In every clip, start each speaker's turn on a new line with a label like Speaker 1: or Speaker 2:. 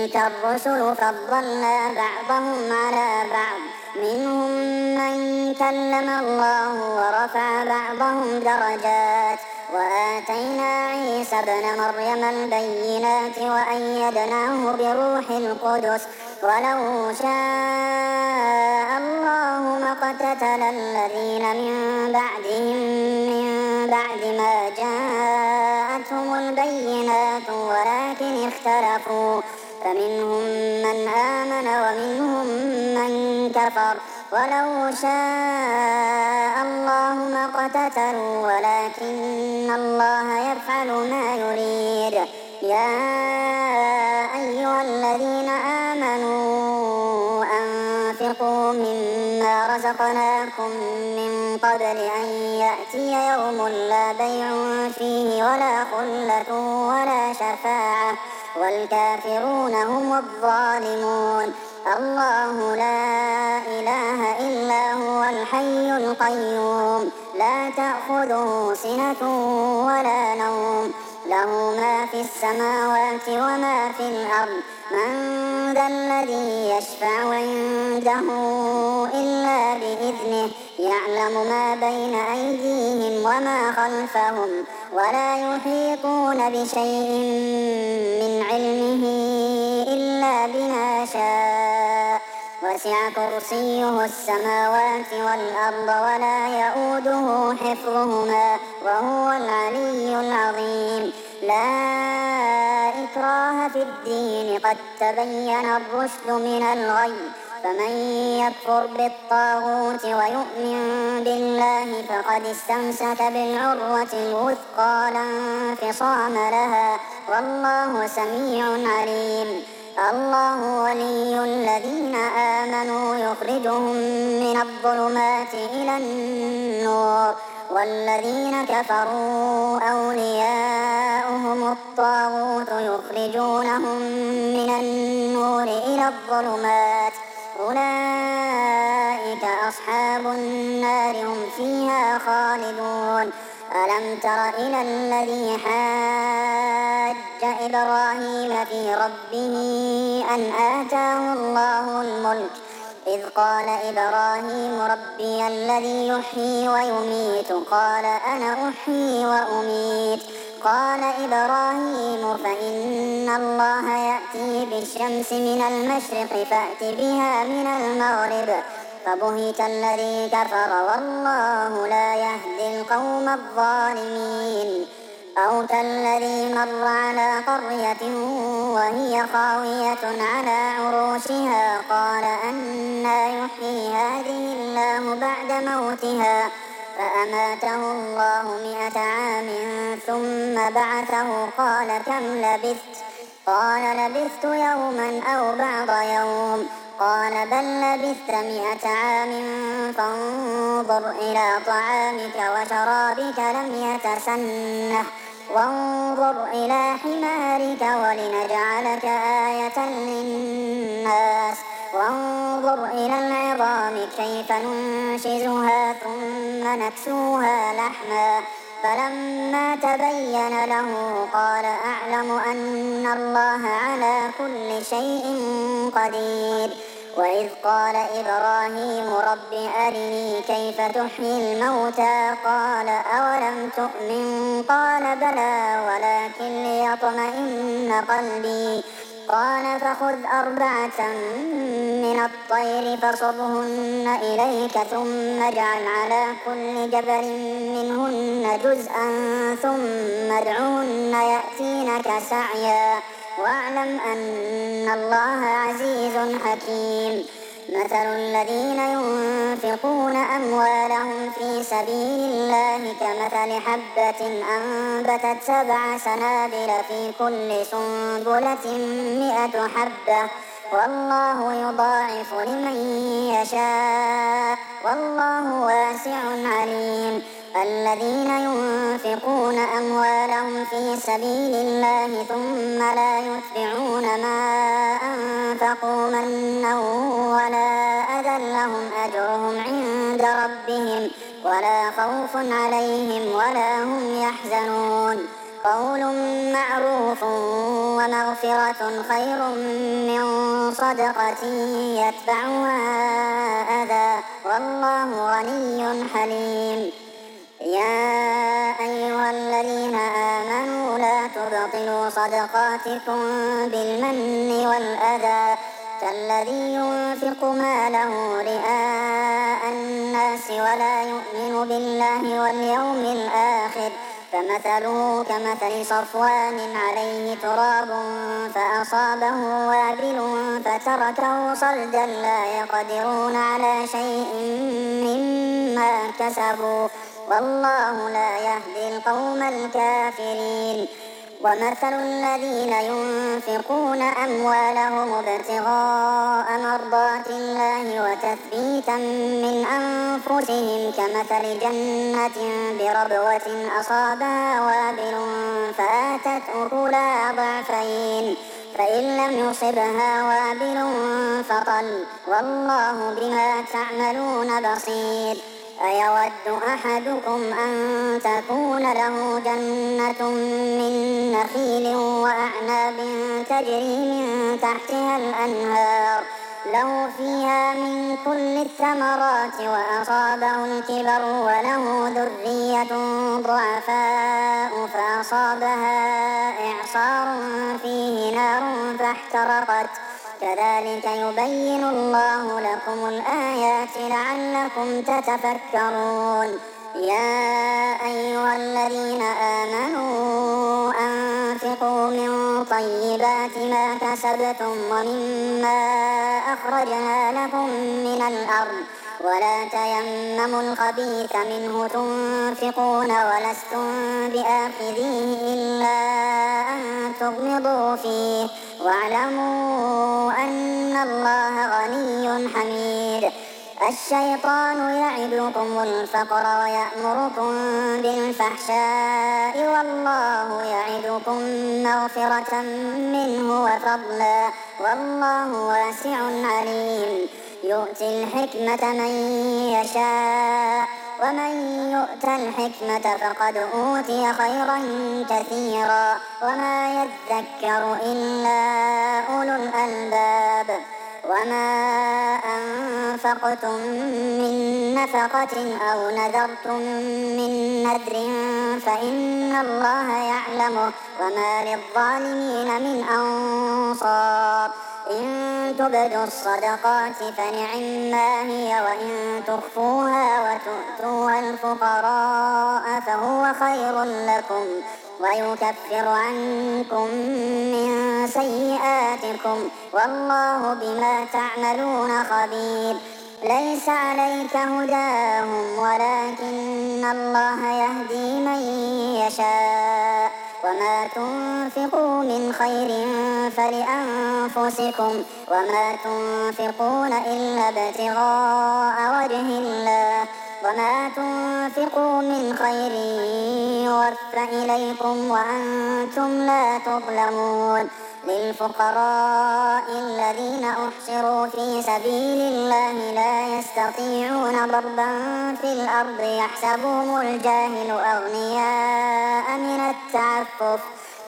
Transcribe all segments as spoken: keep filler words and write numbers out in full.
Speaker 1: تلك الرسل فضلنا بعضهم على بعض منهم من كلم الله ورفع بعضهم درجات وآتينا عيسى ابن مريم البينات وأيدناه بروح القدس ولو شاء الله ما اقتتل الذين من بعدهم من بعد ما جاءتهم البينات ولكن اختلفوا فمنهم من آمن ومنهم من كفر ولو شاء الله ما اقتتلوا ولكن الله يفعل ما يريد يا أيها الذين آمنوا أنفقوا مما رزقناكم من قبل أن يأتي يوم لا بيع فيه ولا خلة ولا شفاعة والكافرون هم الظالمون الله لا إله إلا هو الحي القيوم لا تأخذه سنة ولا نوم له ما في السماوات وما في الأرض من ذا الذي يشفع عنده إلا بإذنه يعلم ما بين أيديهم وما خلفهم ولا يحيطون بشيء من علمه إلا بما شاء وسع كرسيه السماوات والأرض ولا يؤوده حفظهما وهو العلي العظيم لا إكراه في الدين قد تبين الرشد من الغي فمن يكفر بالطاغوت ويؤمن بالله فقد استمسك بالعروة الوثقى لا انفصام لها والله سميع عليم الله ولي الذين آمنوا يخرجهم من الظلمات إلى النور والذين كفروا أولياؤهم الطاغوت يخرجونهم من النور إلى الظلمات أولئك أصحاب النار هم فيها خالدون ألم تر إلى الذي حاج إبراهيم في ربه أن آتاه الله الملك إذ قال إبراهيم ربي الذي يحيي ويميت قال أنا أحيي وأميت قال إبراهيم فإن الله يأتي بالشمس من المشرق فأت بها من المغرب فبهت الذي كفر والله لا يهدي القوم الظالمين أو كالذي مر على قرية وهي خاوية على عروشها قال أنى يحيي هذه الله بعد موتها فأماته الله مئة عام ثم بعثه قال كم لبثت قال لبثت يوما أو بعض يوم قال بل لبثت مئة عام فانظر إلى طعامك وشرابك لم يتسنه وانظر إلى حمارك ولنجعلك آية للناس وانظر إلى العظام كيف ننشزها ثم نكسوها لحما فلما تبين له قال أعلم أن الله على كل شيء قدير وإذ قال إبراهيم رب أرني كيف تحيي الموتى قال أولم تؤمن قال بلى ولكن ليطمئن قلبي قال فخذ أربعة من الطير فصرهن إليك ثم اجعل على كل جبل منهن جزءا ثم ادعهن يأتينك سعيا واعلم أن الله عزيز حكيم مثل الذين ينفقون أموالهم في سبيل الله كمثل حبة أنبتت سبع سنابل في كل سنبلة مئة حبة والله يضاعف لمن يشاء والله واسع عليم الذين ينفقون أموالهم في سبيل الله ثم لا يتبعون ما أنفقوا منا ولا أذى لهم أجرهم عند ربهم ولا خوف عليهم ولا هم يحزنون قول معروف ومغفرة خير من صدقة يتبعها أذى والله غني حليم. يا أيها الذين آمنوا لا تبطلوا صدقاتكم بالمن والأذى كالذي ينفق ماله رئاء الناس ولا يؤمن بالله واليوم الآخر فمثله كمثل صفوان عليه تراب فأصابه وابل فتركه صلدا لا يقدرون على شيء مما كسبوا والله لا يهدي القوم الكافرين. ومثل الذين ينفقون أموالهم ابتغاء مرضات الله وتثبيتا من أنفسهم كمثل جنة بربوة أصابها وابل فآتت أكلها ضعفين فإن لم يصبها وابل فطل والله بما تعملون بصير. أيود أحدكم أن تكون له جنة من نخيل وأعناب تجري من تحتها الأنهار له فيها من كل الثمرات وأصابه الكبر وله ذرية ضعفاء فأصابها إعصار فيه نار فاحترقت كذلك يبين الله لكم الآيات لعلكم تتفكرون. يا أيها الذين آمنوا أنفقوا من طيبات ما كسبتم ومما أخرجنا لكم من الأرض ولا تيمموا الخبيث منه تنفقون ولستم بآخذيه إلا أن تغمضوا فيه واعلموا أن الله غني حميد. الشيطان يعدكم الفقر ويأمركم بالفحشاء والله يعدكم مغفرة منه وفضلا والله واسع عليم. يؤتي الحكمة من يشاء ومن يؤت الحكمة فقد أوتي خيرا كثيرا وما يذكر إلا أولو الألباب. وما أنفقتم من نفقة أو نذرتم من نذر فإن الله يعلمه وما للظالمين من أنصار. إن تبدوا الصدقات فنعما هي وإن تخفوها وتؤتوها الفقراء فهو خير لكم ويكفر عنكم من سيئاتكم والله بما تعملون خبير. ليس عليك هداهم ولكن الله يهدي من يشاء وما تنفقوا من خير فلأنفسكم وما تنفقون إلا ابتغاء وجه الله وما تنفقوا من خير يوفى إليكم وأنتم لا تظلمون. للفقراء الذين أحصروا في سبيل الله لا يستطيعون ضربا في الأرض يحسبهم الجاهل أغنياء من التعفف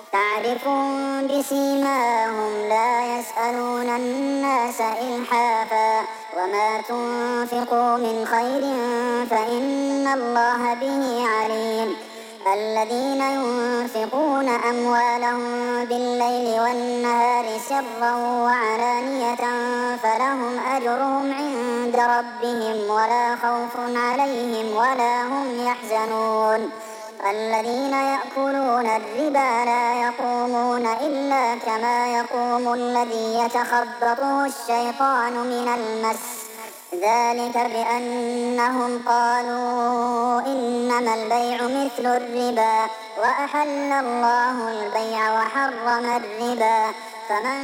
Speaker 1: تعرفهم بسيماهم لا يسألون الناس إلحافا وما تنفقوا من خير فإن الله به عليم. الذين ينفقون أموالهم بالليل والنهار سرا وعلانية فلهم أجرهم عند ربهم ولا خوف عليهم ولا هم يحزنون. الذين يأكلون الربا لا يقومون إلا كما يقوم الذي يتخبطه الشيطان من المس ذلك بأنهم قالوا إنما البيع مثل الربا وأحل الله البيع وحرم الربا فمن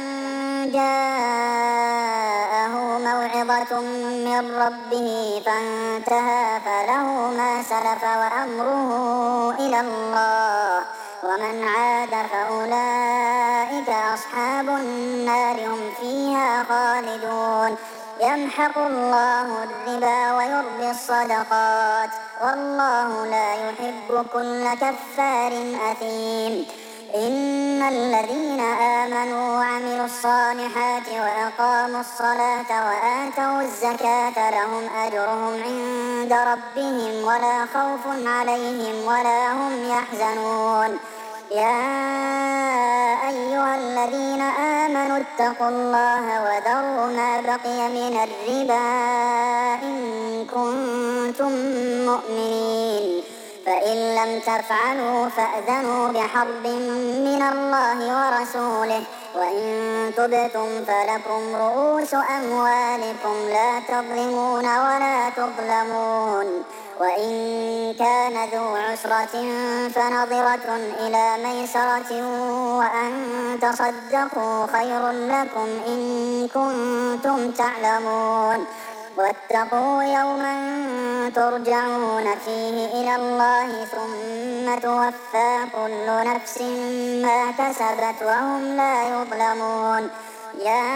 Speaker 1: جاءه موعظة من ربه فانتهى فله ما سلف وأمره إلى الله ومن عاد فأولئك أصحاب النار هم فيها خالدون. يمحق الله الربا ويربي الصدقات والله لا يحب كل كفار أثيم. إن الذين آمنوا وعملوا الصالحات وأقاموا الصلاة وآتوا الزكاة لهم أجرهم عند ربهم ولا خوف عليهم ولا هم يحزنون. يا أيها الذين آمنوا اتقوا الله وذروا ما بقي من الربا إن كنتم مؤمنين، فإن لم تفعلوا فأذنوا بحرب من الله ورسوله، وإن تبتم فلكم رؤوس أموالكم لا تظلمون ولا تظلمون. وإن كان ذو عسرة فنظرة إلى ميسرة وأن تصدقوا خير لكم إن كنتم تعلمون. واتقوا يوما ترجعون فيه إلى الله ثم توفى كل نفس ما كسبت وهم لا يظلمون. يا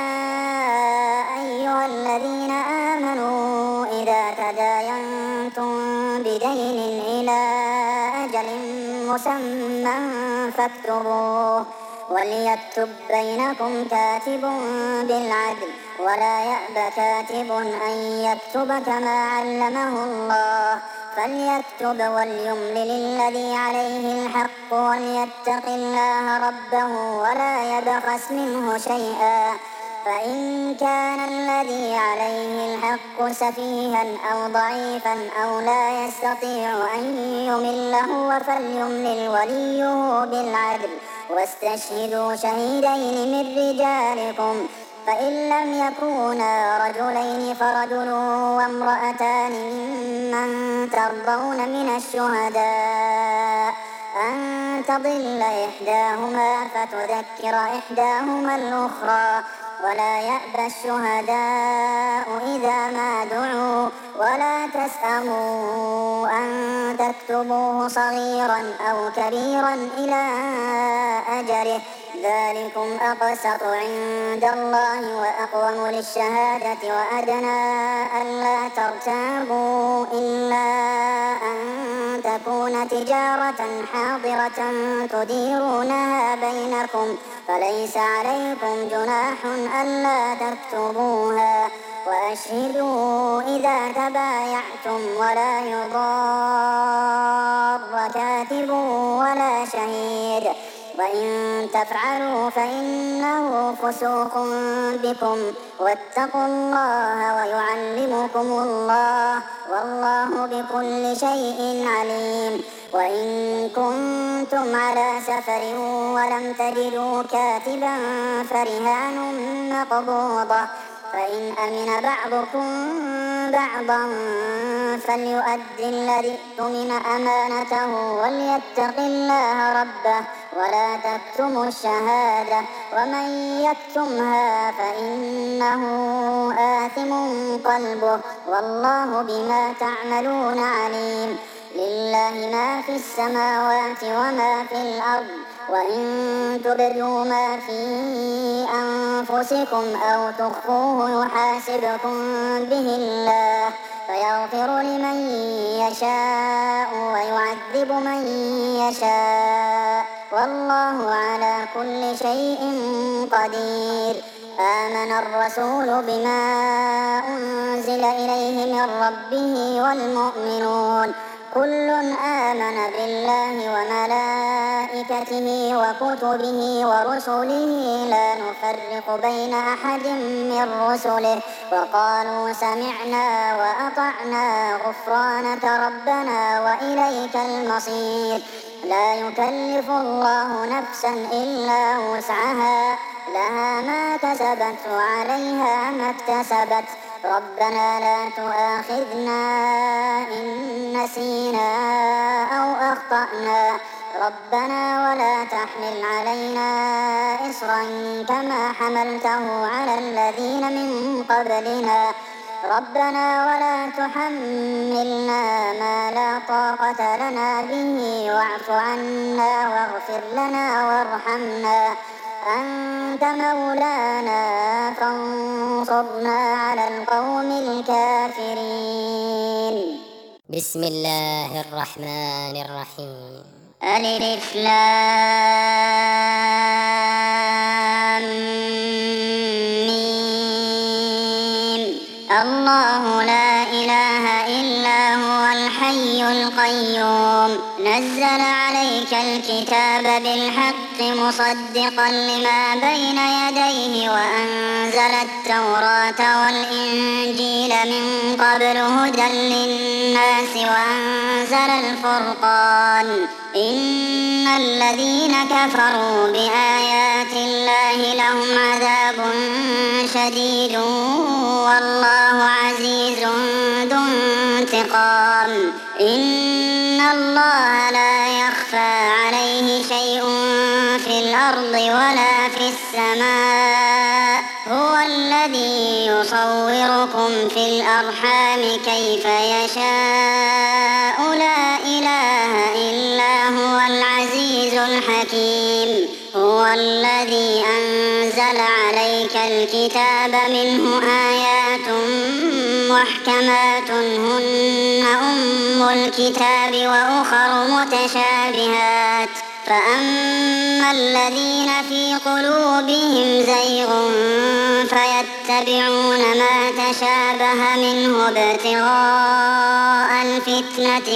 Speaker 1: أيها الذين آمنوا إذا تداينتم بدين إلى أجل مسمى فاكتبوه وليكتب بينكم كاتب بالعدل ولا يأب كاتب أن يكتب كما علمه الله فليكتب وليملل الذي عليه الحق وليتق الله ربه ولا يبخس منه شيئا، فإن كان الذي عليه الحق سفيها أو ضعيفا أو لا يستطيع أن يمل هو فليملل وليه بالعدل واستشهدوا شهيدين من رجالكم، فإن لم يكونا رجلين فرجل وامرأتان ممن ترضون من الشهداء أن تضل إحداهما فتذكر إحداهما الأخرى، ولا يأبى الشهداء إذا ما دعوا ولا تسأموا أن تكتبوه صغيرا أو كبيرا إلى أجله ذلكم أقسط عند الله وأقوم للشهادة وأدنى ألا ترتابوا إلا أن تكون تجارة حاضرة تديرونها بينكم فليس عليكم جناح ألا تكتبوها، وأشهدوا إذا تبايعتم ولا يضار كاتب ولا شهيد، وإن تفعلوا فإنه فسوق بكم واتقوا الله ويعلمكم الله والله بكل شيء عليم. وإن كنتم على سفر ولم تجدوا كاتبا فرهان مقبوضة، فإن أمن بعضكم بعضا فليؤد الذي اؤتمن أمانته وليتق الله ربه ولا تكتموا الشهادة ومن يكتمها فإنه آثم قلبه والله بما تعملون عليم. لله ما في السماوات وما في الأرض، وإن تبدوا ما في أنفسكم أو تخفوه يحاسبكم به الله فيغفر لمن يشاء ويعذب من يشاء والله على كل شيء قدير. آمن الرسول بما أنزل إليه من ربه والمؤمنون كل آمن بالله وملائكته وكتبه ورسله لا نفرق بين أحد من رسله وقالوا سمعنا وأطعنا غفرانك ربنا وإليك المصير. لا يكلف الله نفسا إلا وسعها لها ما كسبت وعليها ما اكتسبت ربنا لا تؤاخذنا إن نسينا أو أخطأنا ربنا ولا تحمل علينا إصرا كما حملته على الذين من قبلنا ربنا ولا تحملنا ما لا طاقة لنا به واعف عنا واغفر لنا وارحمنا أنت مولانا فانصرنا فانصرنا على القوم الكافرين.
Speaker 2: بسم الله الرحمن الرحيم.
Speaker 1: ألف لام ميم. الله لا إله إلا هو الحي القيوم نزل عليك الكتاب بالحق مصدقا لما بين يديه وأنزل التوراة والإنجيل من قبل هدى للناس وأنزل الفرقان إن الذين كفروا بآيات الله لهم عذاب شديد والله عزيز ذو انتقام إن الله لا يخفى عليه شيء في الأرض ولا في السماء هو الذي يصوركم في الأرحام كيف يشاء لا إله إلا هو العزيز الحكيم هو الذي أنزل عليك الكتاب منه آيات محكمات هن أم الكتاب وأخر متشابهات فأما الذين في قلوبهم زيغ فيتبعون ما تشابه منه ابتغاء الفتنة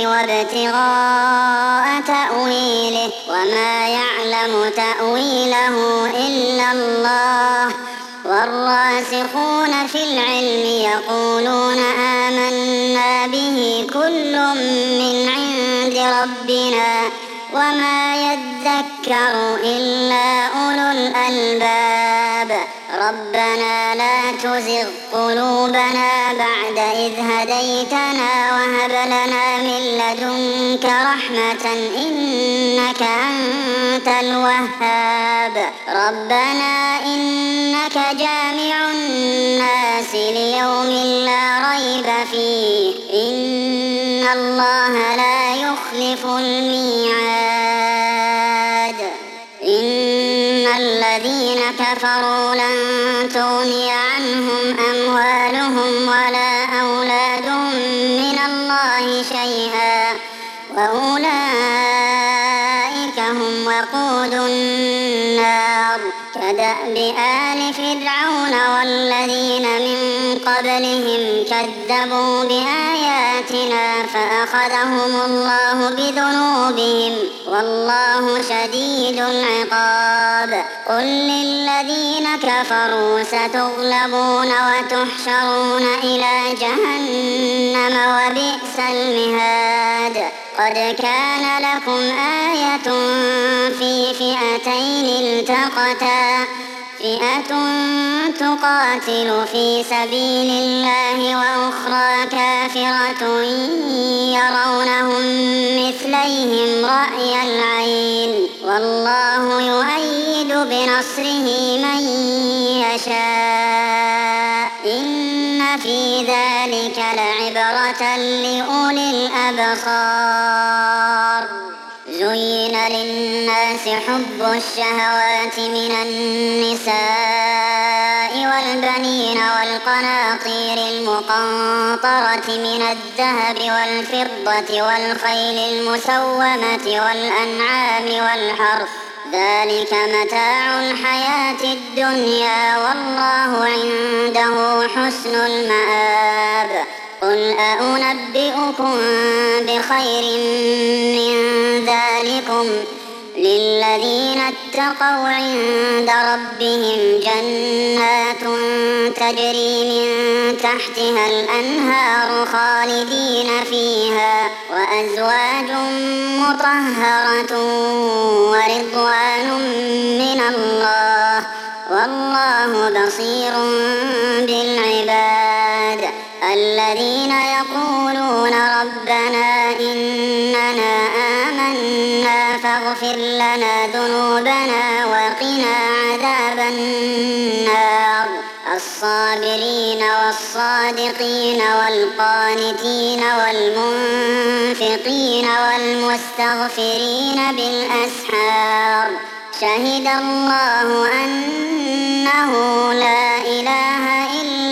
Speaker 1: وابتغاء تأويله وما يعلم تأويله إلا الله والراسخون في العلم يقولون آمنا به كل من عند ربنا وما يذكر إلا أولو الألباب ربنا لا تزغ قلوبنا بعد إذ هديتنا وهب لنا من لدنك رحمة إنك أنت الوهاب ربنا إنك جامع الناس ليوم لا ريب فيه إن الله لا يخلف الميعاد إن الذين كفروا لن تغني عنهم أموالهم ولا أولادهم من الله شيئا وأولئك هم وقود النار كدأب آل فرعون والذين من قبلهم كذبوا بآياتنا فأخذهم الله بذنوبهم والله شديد العقاب قل للذين كفروا ستغلبون وتحشرون إلى جهنم وبئس المهاد قد كان لكم آية في فئتين التقتا فئة تقاتل في سبيل الله وأخرى كافرة يرونهم مثليهم رأي العين والله يؤيد بنصره من يشاء إن في ذلك لعبرة لأولي الأبصار زين للناس حب الشهوات من النساء والبنين والقناطير المقنطرة من الذهب والفضة والخيل المسومة والأنعام والحرث ذلك متاع الحياة الدنيا والله عنده حسن المآب قل أنبئكم بخير من ذلكم للذين اتقوا عند ربهم جنات تجري من تحتها الأنهار خالدين فيها وأزواج مطهرة ورضوان من الله والله بصير بالعباد الذين يقولون ربنا إننا آمنا فاغفر لنا ذنوبنا وقنا عذاب النار الصابرين والصادقين والقانتين والمنفقين والمستغفرين بالأسحار شهد الله أنه لا إله إلا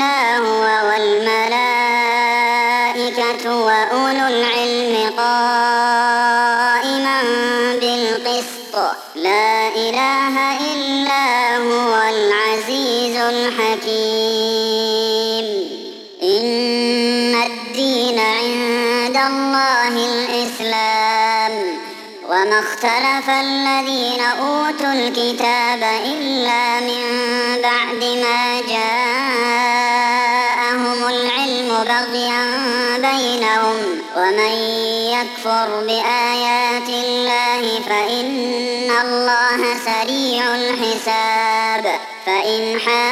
Speaker 1: إن الدين عند الله الإسلام وما اختلف الذين أوتوا الكتاب إلا من بعد ما جاءهم العلم بغيا بينهم ومن يكفر بآيات الله فإن الله سريع الحساب فإن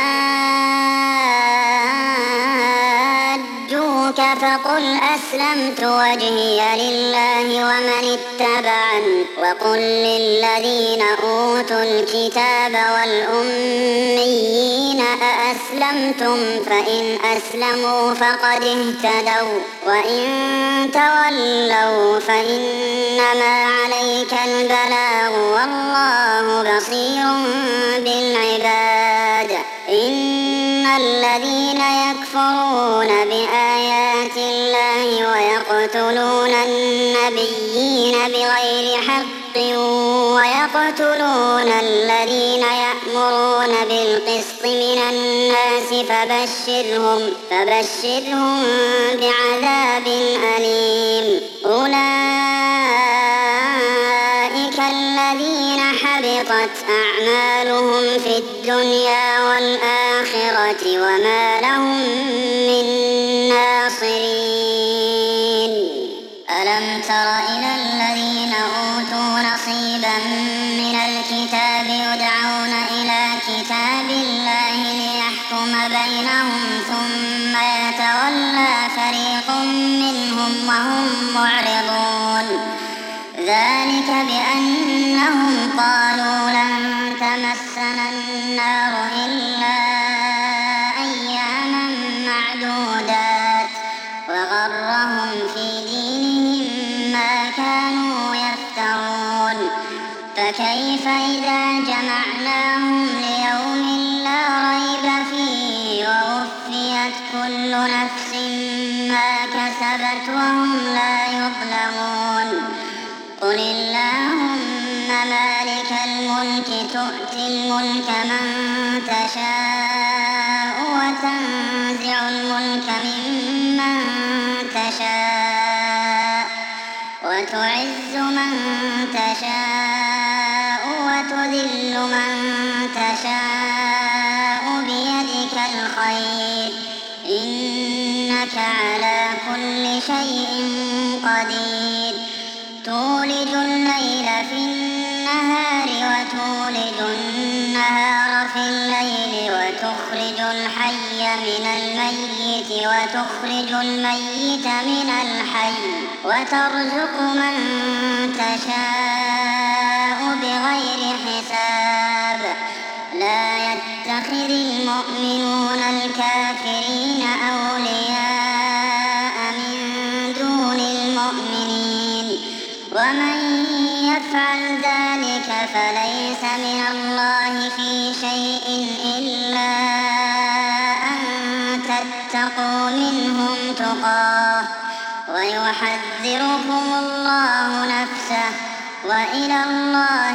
Speaker 1: حاجوك فقل أسلمت وجهي لله ومن اتبعني وقل للذين أوتوا الكتاب والأميين أأسلمتم فإن أسلموا فقد اهتدوا وإن تولوا فإنما عليك البلاغ والله بصير بالعباد إن الذين يكفرون بآيات الله ويقتلون النبيين بغير حق ويقتلون الذين يأمرون بالقسط من الناس فبشرهم فبشرهم بعذاب أليم أولئك الذين حبطت أعمالهم في الدنيا والآخرة وما لهم من ناصرين ألم تر إلى الذين أوتوا نصيبا من الكتاب يدعون إلى كتاب الله ليحكم بينهم ثم يتولى فريق منهم وهم معرضون ذلك بأنهم قالوا لن تمسنا النار إلا أياما معدودات وغرهم في دينهم ما كانوا يفترون فكيف إذا جمعناهم ليوم لا ريب فيه ووفيت كل نفس ما كسبت وهم لا يظلمون قل اللهم مالك الملك تؤتي الملك من تشاء وتنزع الملك ممن تشاء وتعز من تشاء وتذل من تشاء بيدك الخير إنك على كل شيء قدير تولج الليل في النهار وتولج النهار في الليل وتخرج الحي من الميت وتخرج الميت من الحي وترزق من تشاء بغير حساب لا يتخذ المؤمنون الكافرين أولياء من دون المؤمنين ومن يفعل ذلك فليس من الله في شيء إلا أن تتقوا منهم تقاه ويحذركم الله نفسه وإلى الله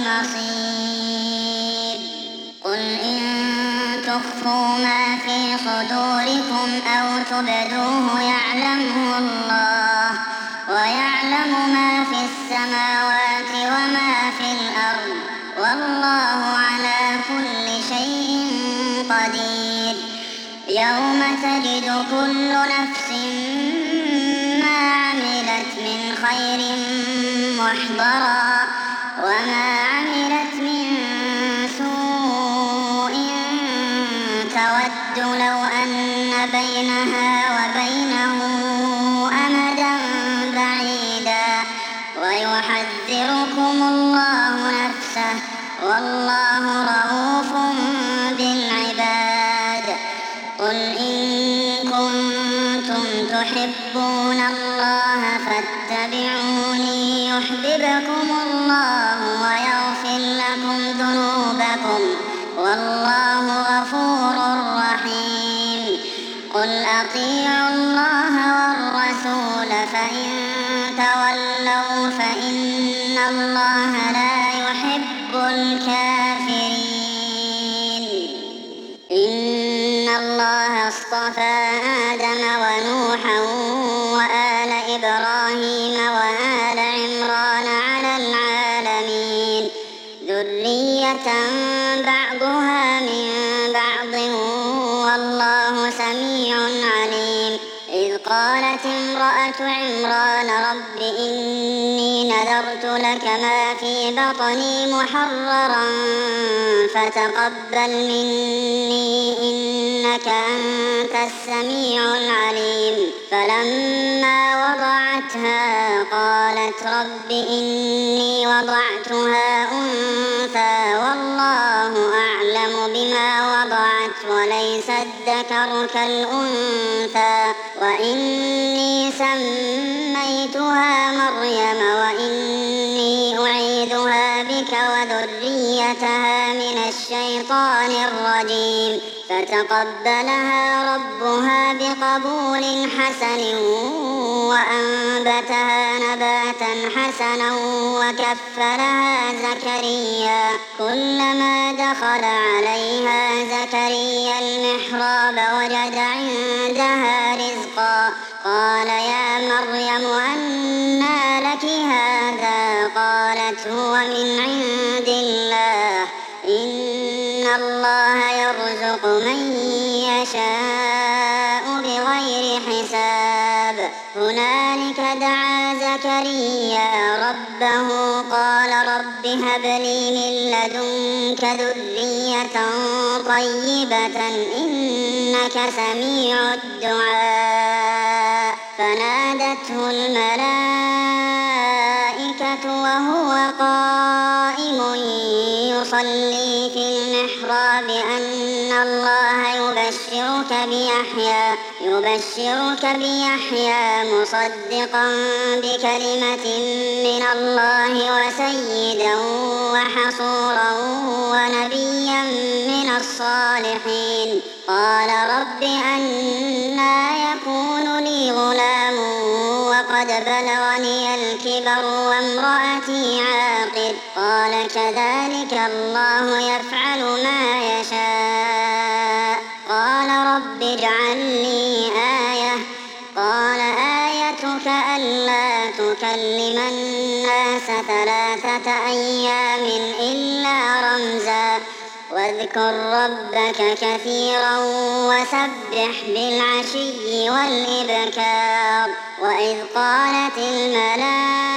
Speaker 1: المصير قل إن تخفوا ما في صدوركم أو تبدوه يعلمه الله ويعلم ما في السماوات وما في الأرض والله على كل شيء قدير يوم تجد كل نفس ما عملت من خير محضرا وما عملت من سوء تود لو أن بينها وبينه أمدا بعيدا ويحذركم الله نفسه والله رؤوف بالعباد قل إن كنتم تحبون الله فاتبعوني يحببكم الله ويغفر لكم ذنوبكم والله غفور رحيم قل أطيعوا الله والرسول فإن تولوا فإن الله لا يحب الكافرين إن اصطفى آدم ونوحا وآل إبراهيم وآل عمران على العالمين ذرية بعضها من بعض والله سميع عليم إذ قالت امرأة عمران رب إني نذرت لك ما في بطني محررا فتقبل مني إنك أنت السميع العليم فلما وضعتها قالت رب إني وضعتها أنثى والله أعلم بما وضعت وليس الذكر كالأنثى وإني سميتها مريم وإني أعيذها بك وذريتها من الشيطان الرجيم فتقبلها ربها بقبول حسن وأنبتها نباتا حسنا وكفلها زكريا كلما دخل عليها زكريا المحراب وجد عندها رزقا قال يا مريم أنى لك هذا قالت هو من عند الله إن الله يرزق من يشاء بغير حساب هنالك دعا زكريا ربه قال رب هب لي من لدنك ذرية طيبة إنك سميع الدعاء فنادته الملائكة وهو قائم يصلي في المحراب أن الله يبشرك بيحيى يبشرك بيحيى مصدقا بكلمة من الله وسيدا وحصورا ونبيا من الصالحين قال رب أنى يكون لي غلام وقد بلغني الكبر وامرأتي عاقر قال كذلك الله يفعل ما يشاء قال رب اجعل لي آية قال آيتك ألا تكلم الناس ثلاثة أيام إلا رمزا واذكر ربك كثيرا وسبح بالعشي والإبكار وإذ قالت الملائكة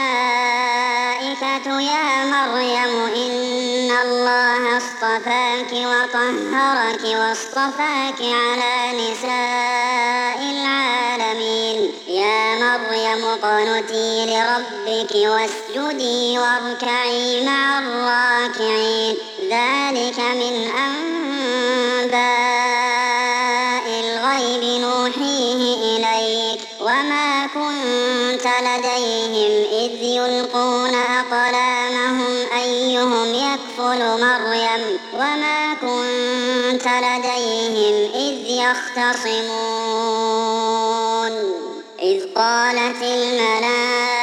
Speaker 1: يا مريم إن الله اصطفاك وطهرك واصطفاك على نساء العالمين يا مريم اقنتي لربك واسجدي واركعي مع الراكعين ذلك من أنباء الغيب نوحيه إليك وما كنت لديهم إذ يلقون أقلامهم أيهم يكفل مريم وما كنت لديهم إذ يختصمون إذ قالت الملائكة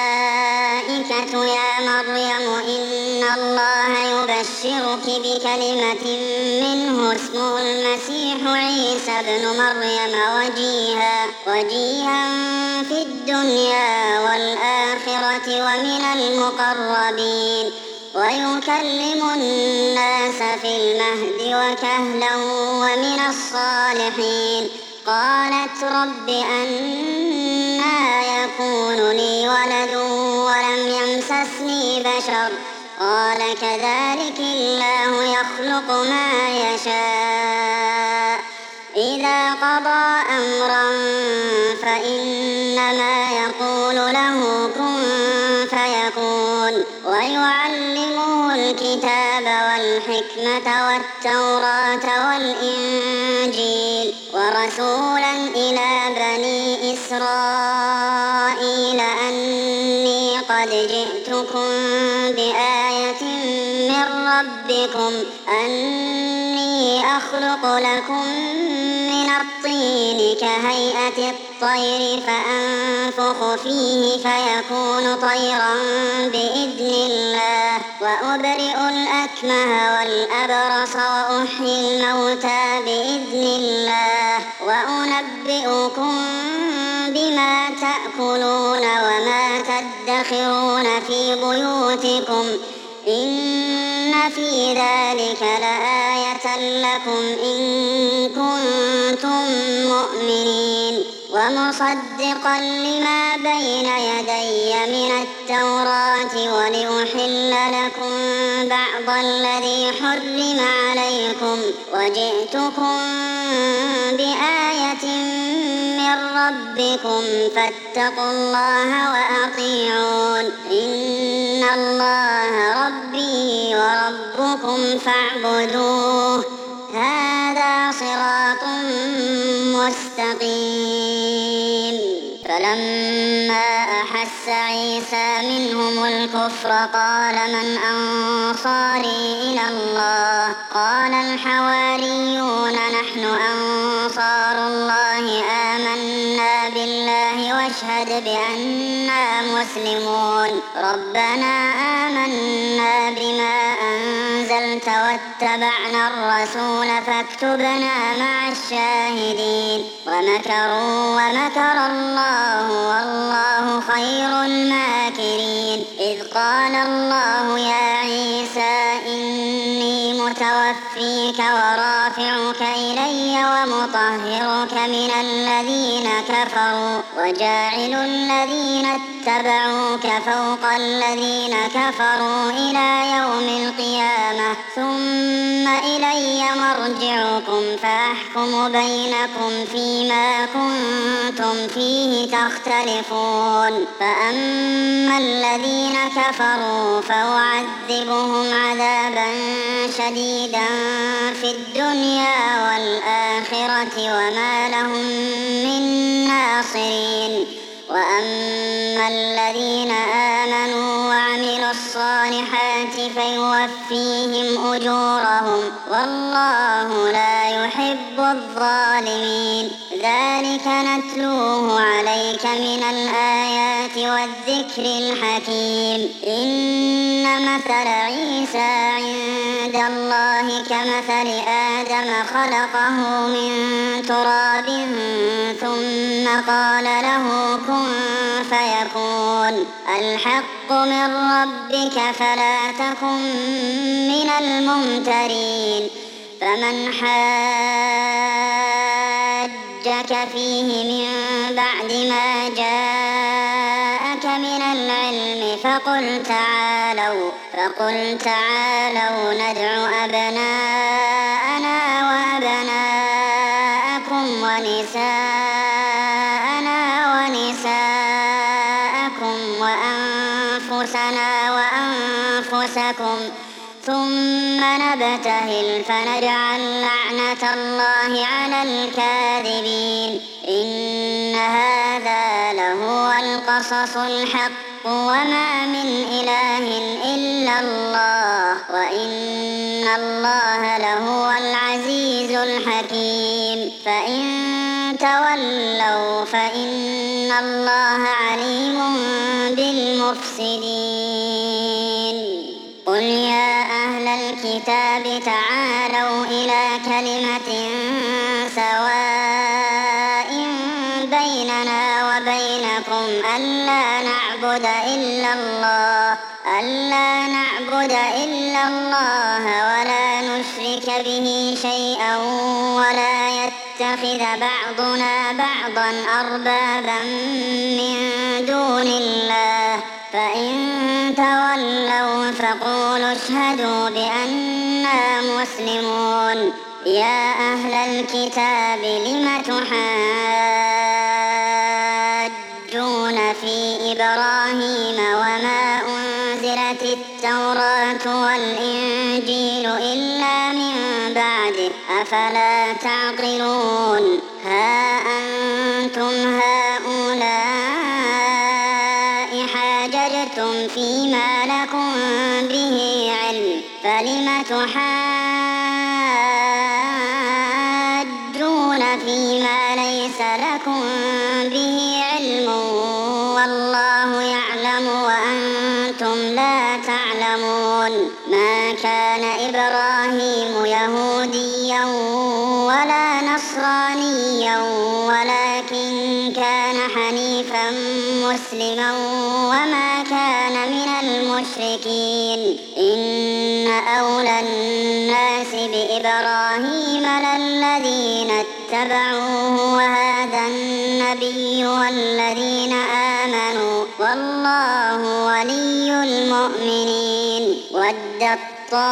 Speaker 1: يا مريم إن الله يبشرك بكلمة منه اسمه المسيح عيسى ابن مريم وجيها وجيها في الدنيا والآخرة ومن المقربين ويكلم الناس في المهد وكهلا ومن الصالحين قالت رب أنى يكون لي ولد ولم يمسسني بشر قال كذلك الله يخلق ما يشاء إذا قضى أمرا فإنما يقول له كن فيكون ويعلمه الكتاب والحكمة والتوراة والإنجيل ورسولا إلى بني إسرائيل أني قد جئتكم بآية من ربكم أني أخلق لكم من الطين كهيئة الطير فأنفخ فيه فيكون طيرا بإذن الله وأبرئ الأكمه والأبرص وأحيي الموتى بإذن الله وأنبئكم بما تأكلون وما تدخرون في بيوتكم إن في ذلك لآية لكم إن كنتم مؤمنين ومصدقا لما بين يدي من التوراة ولأحل لكم بعض الذي حرم عليكم وجئتكم بآية من ربكم فاتقوا الله وأطيعون إن الله ربي وربكم فاعبدوه هذا صراط مستقيم. فلما أحس عيسى منهم الكفر قال من أنصاري إلى الله قال الحواريون نحن أنصار الله آمنا بالله واشهد بأننا مسلمون ربنا آمنا بما أنزلت واتبعنا الرسول فاكتبنا مع الشاهدين ومكروا ومكر الله والله خير الماكرين. إذ قال الله يا عيسى إني متوفيك ورافعك إلي ومطهرك من الذين كفروا وجاعل الذين اتبعوك فوق الذين كفروا إلى يوم القيامة ثم إلي مرجعكم فأحكم بينكم فيما كنتم فيه تختلفون. فأما الذين كفروا فأعذبهم عذابا شديدا في الدنيا والآخرة وما لهم من ناصرين. وأما الذين آمنوا وعملوا الصالحات فيوفيهم أجورهم والله لا يحب الظالمين. ذلك نتلوه عليك من الآيات والذكر الحكيم. إن مثل عيسى عند الله كمثل آدم خلقه من تراب ثم قال له كن فيكون الحق من ربك فلا تكن من الممترين. فمن حاجك فيه من بعد ما جاءك من العلم فقل تعالوا فقل تعالوا ندع أبناءنا وأبناءكم ونساءنا ونساءكم وأنفسنا وأنفسكم ثم نبتهل فنجعل لعنة الله على الكاذبين. إن هذا لهو القصص الحق وما من إله إلا الله وإن الله لهو العزيز الحكيم. فإن تولوا فإن الله عليم بالمفسدين. قل يا أهل الكتاب تعالوا إلى كلمة سواء بيننا وبينكم ألا نعبد إلا الله ألا نعبد إلا الله ولا نشرك به شيئا ولا يتخذ بعضنا بعضا أربابا من دون الله. فإن تولوا فقولوا اشهدوا بأننا مسلمون. يا أهل الكتاب لم تحاجون في إبراهيم وما أنزلت التوراة والإنجيل إلا من بعده أفلا تعقلون. ها أنتم هؤلاء حاججتم فيما لكم به علم فلم تحاجون فيما ليس لكم به علم والله يعلم وأنتم لا تعلمون. ما كان إبراهيم يهوديا ولا نصرانيا يهوديا ولكن كان حنيفا مسلما وما كان من المشركين إن أولى الناس بإبراهيم للذين اتبعوه وهذا النبي والذين آمنوا والله ولي المؤمنين. ودت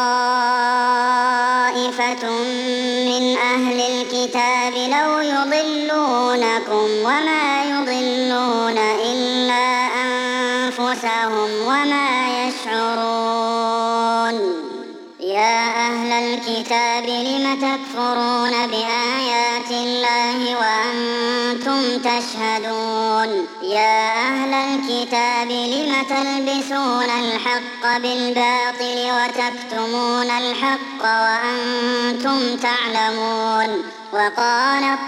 Speaker 1: طائفة من أهل الكتاب لو يضلونكم وما يضلون إلا أنفسهم وما يشعرون. يا أهل الكتاب لم تكفرون بآيات الله وأنتم تشهدون. يا أهل الكتاب لم تلبسون الحق بالباطل وتكتمون الحق وأنتم تعلمون. وقالت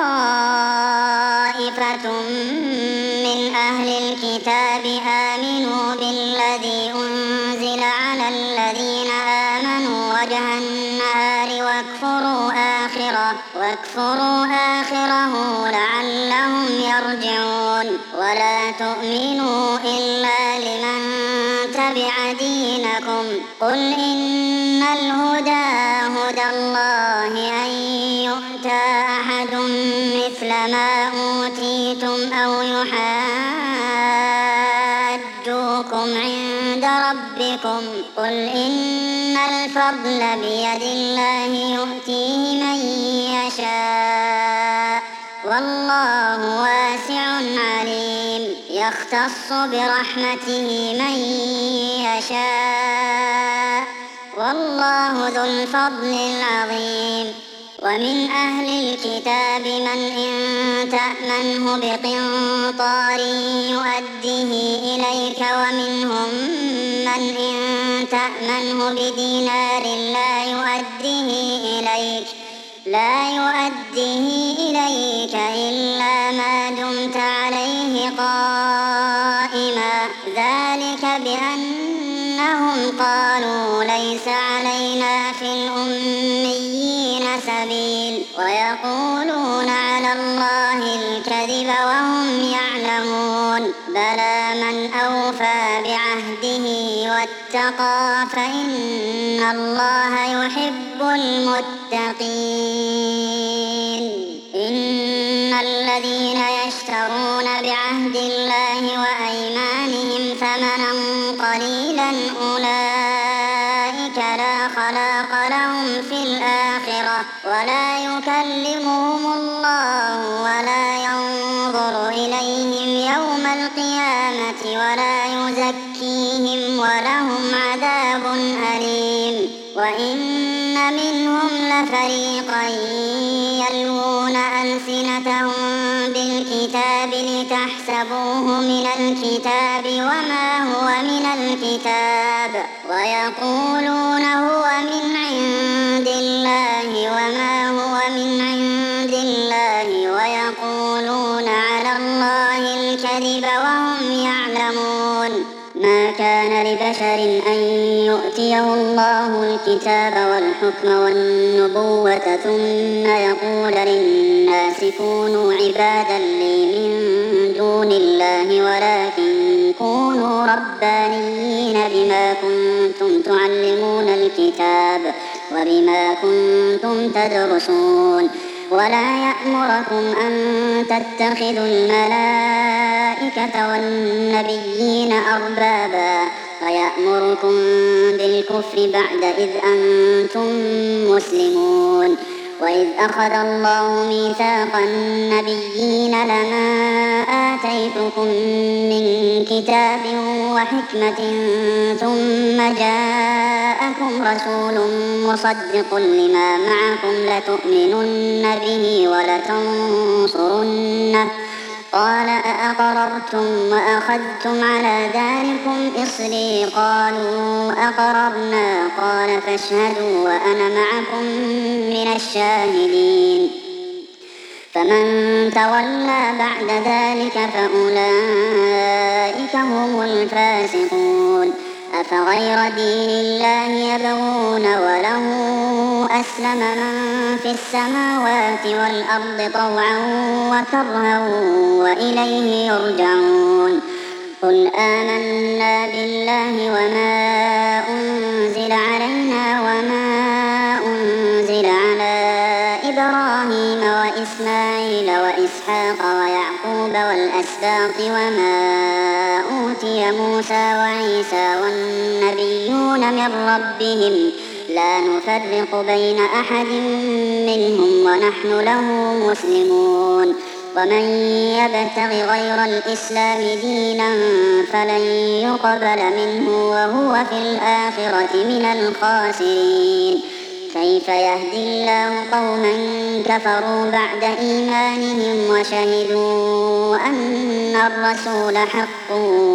Speaker 1: طائفة من أهل الكتاب آمنوا بالذي أنزل على الذين آمنوا وجه النهار واكفروا آخره واكفروا آخره لعلهم يرجعون. ولا تؤمنوا إلا لمن تبع دينكم قل إن الهدى هدى الله أن يؤتى أحد مثل ما أوتيتم أو يحاجوكم عند ربكم قل إن الفضل بيد الله يؤتيه من يشاء والله واسع عليم. يختص برحمته من يشاء والله ذو الفضل العظيم. ومن أهل الكتاب من إن تأمنه بقنطار يؤديه إليك ومنهم من إن تأمنه بدينار لا يؤديه إليك لا يؤديه إليك إلا ما دمت عليه قائما ذلك بأنهم قالوا ليس علينا في الأميين سبيل ويقولون على الله الكذب وهم يعلمون. بلى من أوفى بعهده واتقى فإن الله يحب المتقين. إن الذين يشترون بعهد الله وأيمانهم ثمنا قليلا أولئك لا خلاق لهم في الآخرة ولا يكلمهم الله ولا ينظر إليهم يوم القيامة ولا يزكيهم ولهم عذاب أليم. وإن منهم لفريقا يلوون ألسنتهم بالكتاب لتحسبوه من الكتاب وما هو من الكتاب ويقولون هو من عند الله وما هو من عند الله ويقولون على الله الكذب وهم يعلمون. ما كان لبشر أن يؤتيه الله الكتاب والحكم والنبوة ثم يقول للناس كونوا عبادا لي من دون الله ولكن كونوا ربانيين بما كنتم تعلمون الكتاب وبما كنتم تدرسون. ولا يأمركم أن تتخذوا الملائكة والنبيين أربابا ويأمركم بالكفر بعد إذ أنتم مسلمون. وإذ أخذ الله ميثاق النبيين لما آتيتكم من كتاب وحكمة ثم جاءكم رسول مصدق لما معكم لتؤمنن به ولتنصرنه قال أأقررتم وأخذتم على ذلكم إصري قالوا أقررنا قال فاشهدوا وأنا معكم من الشاهدين. فمن تولى بعد ذلك فأولئك هم الفاسقون. أفغير دين الله يبغون وله أسلم من في السماوات والأرض طوعا وكرها وإليه يرجعون قل آمنا بالله وما أنزل علينا وما أنزل على إبراهيم وإسماعيل وإسحاق ويعقوب والأسباط وما أوتي موسى وعيسى والنبيون من ربهم لا نفرق بين أحد منهم ونحن له مسلمون ومن يبتغ غير الإسلام دينا فلن يقبل منه وهو في الآخرة من الخاسرين كيف يهدي الله قوما كفروا بعد إيمانهم وشهدوا أن الرسول حق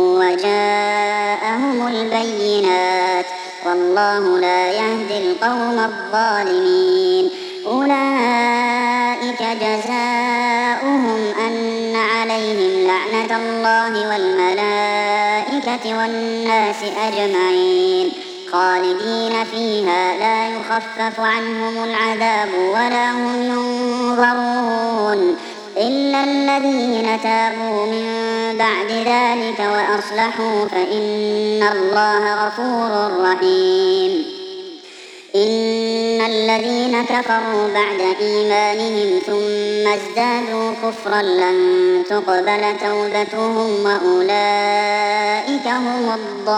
Speaker 1: وجاءهم البينات والله لا يهدي القوم الظالمين أولئك جزاؤهم أن عليهم لعنة الله والملائكة والناس أجمعين خالدين فيها لا يخفف عنهم العذاب ولا هم ينظرون إلا الذين تابوا من بعد ذلك وأصلحوا فإن الله غفور رحيم إن الذين كفروا بعد إيمانهم ثم ازدادوا كفرا لن تقبل توبتهم وأولئك هم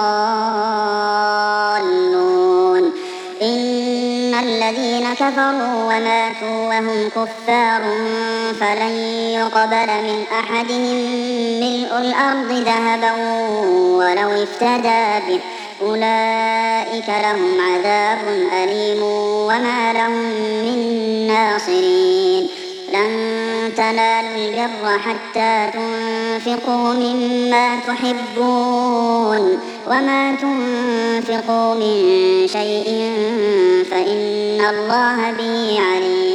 Speaker 1: الضالون إن الذين كفروا وماتوا وهم كفار فلن يقبل من أحدهم ملء الأرض ذهبا ولو افتدى به أولئك لهم عذاب أليم وما لهم من ناصرين لن تنالوا البر حتى تنفقوا مما تحبون وما تنفقوا من شيء فإن الله به عليم